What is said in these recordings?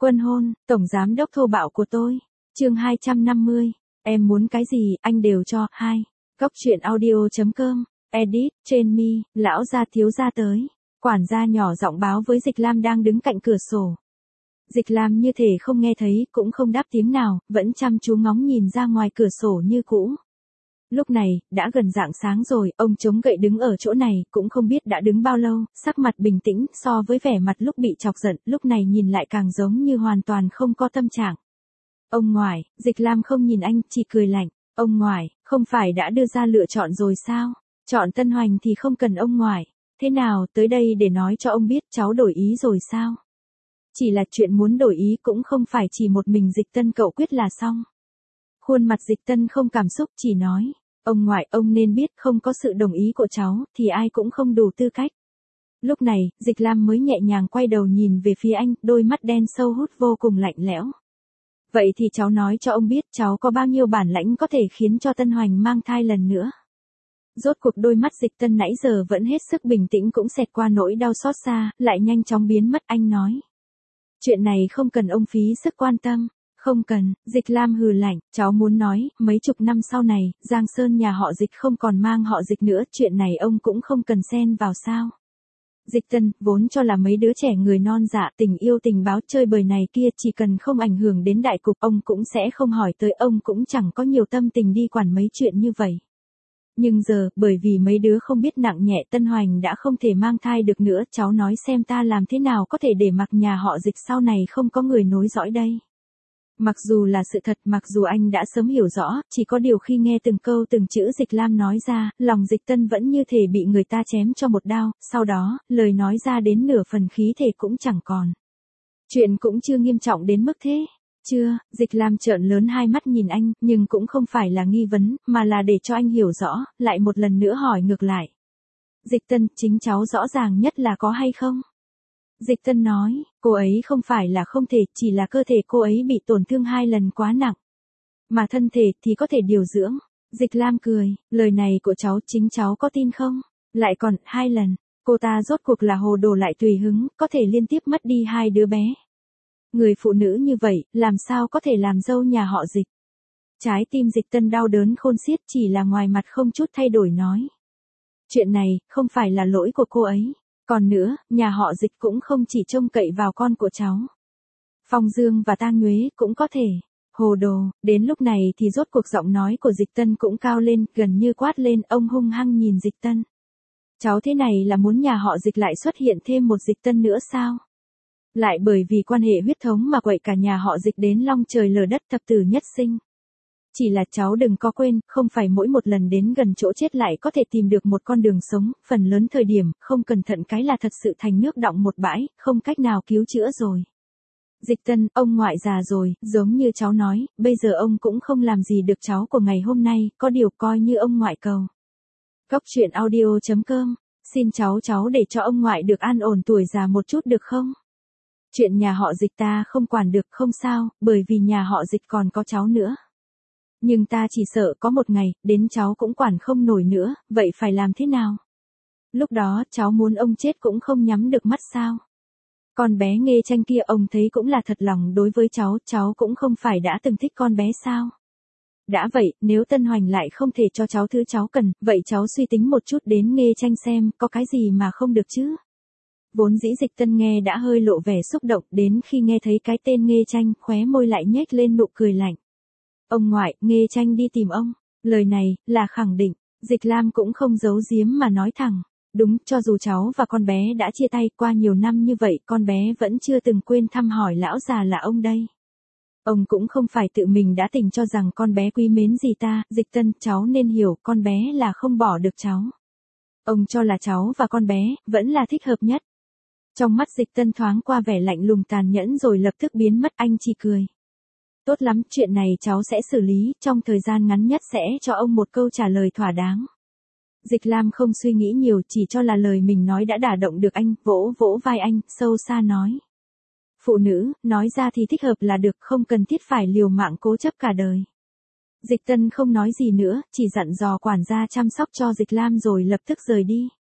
Quân hôn, tổng giám đốc thô bạo của tôi. Chương 250. Em muốn cái gì, anh đều cho. 2. Góc truyện audio.com. Edit, trên mi, lão gia thiếu gia tới. Quản gia nhỏ giọng báo với Dịch Lam đang đứng cạnh cửa sổ. Dịch Lam như thể không nghe thấy, cũng không đáp tiếng nào, vẫn chăm chú ngóng nhìn ra ngoài cửa sổ như cũ. Lúc này, đã gần rạng sáng rồi, ông chống gậy đứng ở chỗ này, cũng không biết đã đứng bao lâu, sắc mặt bình tĩnh, so với vẻ mặt lúc bị chọc giận, lúc này nhìn lại càng giống như hoàn toàn không có tâm trạng. Ông ngoại, Dịch Lam không nhìn anh, chỉ cười lạnh. Ông ngoại, không phải đã đưa ra lựa chọn rồi sao? Chọn Tân Hoành thì không cần ông ngoại. Thế nào, tới đây để nói cho ông biết cháu đổi ý rồi sao? Chỉ là chuyện muốn đổi ý cũng không phải chỉ một mình Dịch Tân cậu quyết là xong. Khuôn mặt Dịch Tân không cảm xúc, chỉ nói. Ông ngoại, ông nên biết không có sự đồng ý của cháu, thì ai cũng không đủ tư cách. Lúc này, Dịch Lam mới nhẹ nhàng quay đầu nhìn về phía anh, đôi mắt đen sâu hút vô cùng lạnh lẽo. Vậy thì cháu nói cho ông biết cháu có bao nhiêu bản lãnh có thể khiến cho Tân Hoành mang thai lần nữa. Rốt cuộc đôi mắt Dịch Tân nãy giờ vẫn hết sức bình tĩnh cũng xẹt qua nỗi đau xót xa, lại nhanh chóng biến mất. Anh nói. Chuyện này không cần ông phí sức quan tâm. Không cần, Dịch Lam hừ lạnh, cháu muốn nói, mấy chục năm sau này, Giang Sơn nhà họ Dịch không còn mang họ Dịch nữa, chuyện này ông cũng không cần xen vào sao. Dịch Tân, vốn cho là mấy đứa trẻ người non dạ tình yêu tình báo chơi bời này kia chỉ cần không ảnh hưởng đến đại cục ông cũng sẽ không hỏi tới, ông cũng chẳng có nhiều tâm tình đi quản mấy chuyện như vậy. Nhưng giờ, bởi vì mấy đứa không biết nặng nhẹ, Tân Hoành đã không thể mang thai được nữa, cháu nói xem ta làm thế nào có thể để mặc nhà họ Dịch sau này không có người nối dõi đây. Mặc dù là sự thật, mặc dù anh đã sớm hiểu rõ, chỉ có điều khi nghe từng câu từng chữ Dịch Lam nói ra, lòng Dịch Tân vẫn như thể bị người ta chém cho một đao, sau đó, lời nói ra đến nửa phần khí thể cũng chẳng còn. Chuyện cũng chưa nghiêm trọng đến mức thế. Chưa, Dịch Lam trợn lớn hai mắt nhìn anh, nhưng cũng không phải là nghi vấn, mà là để cho anh hiểu rõ, lại một lần nữa hỏi ngược lại. Dịch Tân, chính cháu rõ ràng nhất là có hay không? Dịch Tân nói, cô ấy không phải là không thể, chỉ là cơ thể cô ấy bị tổn thương 2 lần quá nặng. Mà thân thể thì có thể điều dưỡng. Dịch Lam cười, lời này của cháu chính cháu có tin không? Lại còn, 2 lần, cô ta rốt cuộc là hồ đồ lại tùy hứng, có thể liên tiếp mất đi 2 đứa bé. Người phụ nữ như vậy, làm sao có thể làm dâu nhà họ Dịch? Trái tim Dịch Tân đau đớn khôn xiết, chỉ là ngoài mặt không chút thay đổi nói. Chuyện này, không phải là lỗi của cô ấy. Còn nữa, nhà họ Dịch cũng không chỉ trông cậy vào con của cháu. Phong Dương và Tang Nhuế cũng có thể. Hồ đồ, đến lúc này thì rốt cuộc giọng nói của Dịch Tân cũng cao lên, gần như quát lên, ông hung hăng nhìn Dịch Tân. Cháu thế này là muốn nhà họ Dịch lại xuất hiện thêm một Dịch Tân nữa sao? Lại bởi vì quan hệ huyết thống mà quậy cả nhà họ Dịch đến long trời lở đất, thập tử nhất sinh. Chỉ là cháu đừng có quên, không phải mỗi một lần đến gần chỗ chết lại có thể tìm được một con đường sống, phần lớn thời điểm, không cẩn thận cái là thật sự thành nước đọng một bãi, không cách nào cứu chữa rồi. Dịch Tân, ông ngoại già rồi, giống như cháu nói, bây giờ ông cũng không làm gì được cháu của ngày hôm nay, có điều coi như ông ngoại cầu. Góc truyện audio.com, xin cháu để cho ông ngoại được an ổn tuổi già một chút được không? Chuyện nhà họ Dịch ta không quản được, không sao, bởi vì nhà họ Dịch còn có cháu nữa. Nhưng ta chỉ sợ có một ngày, đến cháu cũng quản không nổi nữa, vậy phải làm thế nào? Lúc đó, cháu muốn ông chết cũng không nhắm được mắt sao? Con bé Nghê Tranh kia ông thấy cũng là thật lòng đối với cháu cũng không phải đã từng thích con bé sao? Đã vậy, nếu Tân Hoành lại không thể cho cháu thứ cháu cần, vậy cháu suy tính một chút đến Nghê Tranh xem, có cái gì mà không được chứ? Vốn dĩ Dịch Tân nghe đã hơi lộ vẻ xúc động, đến khi nghe thấy cái tên Nghê Tranh, khóe môi lại nhếch lên nụ cười lạnh. Ông ngoại, Nghê Tranh đi tìm ông. Lời này, là khẳng định. Dịch Lam cũng không giấu giếm mà nói thẳng. Đúng, cho dù cháu và con bé đã chia tay qua nhiều năm như vậy, con bé vẫn chưa từng quên thăm hỏi lão già là ông đây. Ông cũng không phải tự mình đã tình cho rằng con bé quý mến gì ta, Dịch Tân, cháu nên hiểu, con bé là không bỏ được cháu. Ông cho là cháu và con bé, vẫn là thích hợp nhất. Trong mắt Dịch Tân thoáng qua vẻ lạnh lùng tàn nhẫn rồi lập tức biến mất, anh chỉ cười. Tốt lắm, chuyện này cháu sẽ xử lý, trong thời gian ngắn nhất sẽ cho ông một câu trả lời thỏa đáng. Dịch Lam không suy nghĩ nhiều, chỉ cho là lời mình nói đã đả động được anh, vỗ vỗ vai anh, sâu xa nói. Phụ nữ, nói ra thì thích hợp là được, không cần thiết phải liều mạng cố chấp cả đời. Dịch Tân không nói gì nữa, chỉ dặn dò quản gia chăm sóc cho Dịch Lam rồi lập tức rời đi.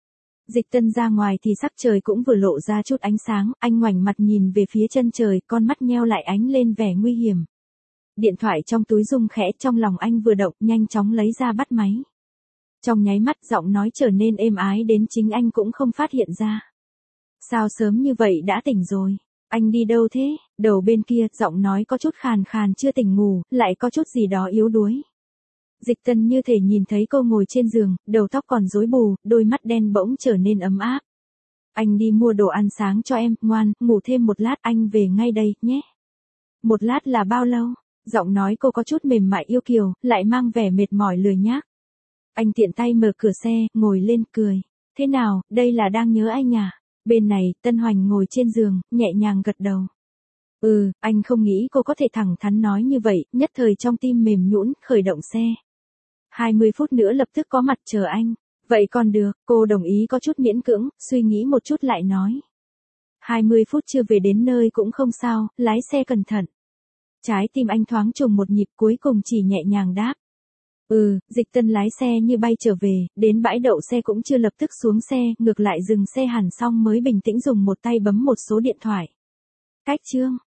Dịch Tân ra ngoài thì sắc trời cũng vừa lộ ra chút ánh sáng, anh ngoảnh mặt nhìn về phía chân trời, con mắt nheo lại ánh lên vẻ nguy hiểm. Điện thoại trong túi rung khẽ, trong lòng anh vừa động, nhanh chóng lấy ra bắt máy. Trong nháy mắt giọng nói trở nên êm ái đến chính anh cũng không phát hiện ra. Sao sớm như vậy đã tỉnh rồi? Anh đi đâu thế? Đầu bên kia, giọng nói có chút khàn khàn chưa tỉnh ngủ, lại có chút gì đó yếu đuối. Dịch Tân như thể nhìn thấy cô ngồi trên giường, đầu tóc còn rối bù, đôi mắt đen bỗng trở nên ấm áp. Anh đi mua đồ ăn sáng cho em, ngoan, ngủ thêm một lát, anh về ngay đây, nhé. Một lát là bao lâu? Giọng nói cô có chút mềm mại yêu kiều, lại mang vẻ mệt mỏi lười nhác. Anh tiện tay mở cửa xe, ngồi lên cười. Thế nào, đây là đang nhớ anh à? Bên này, Tân Hoành ngồi trên giường, nhẹ nhàng gật đầu. Anh không nghĩ cô có thể thẳng thắn nói như vậy, nhất thời trong tim mềm nhũn, khởi động xe. 20 phút nữa lập tức có mặt chờ anh. Vậy còn được, cô đồng ý có chút miễn cưỡng, suy nghĩ một chút lại nói. 20 phút chưa về đến nơi cũng không sao, lái xe cẩn thận. Trái tim anh thoáng trùng một nhịp, cuối cùng chỉ nhẹ nhàng đáp. Dịch Tân lái xe như bay trở về, đến bãi đậu xe cũng chưa lập tức xuống xe, ngược lại dừng xe hẳn xong mới bình tĩnh dùng một tay bấm một số điện thoại. Cách chương.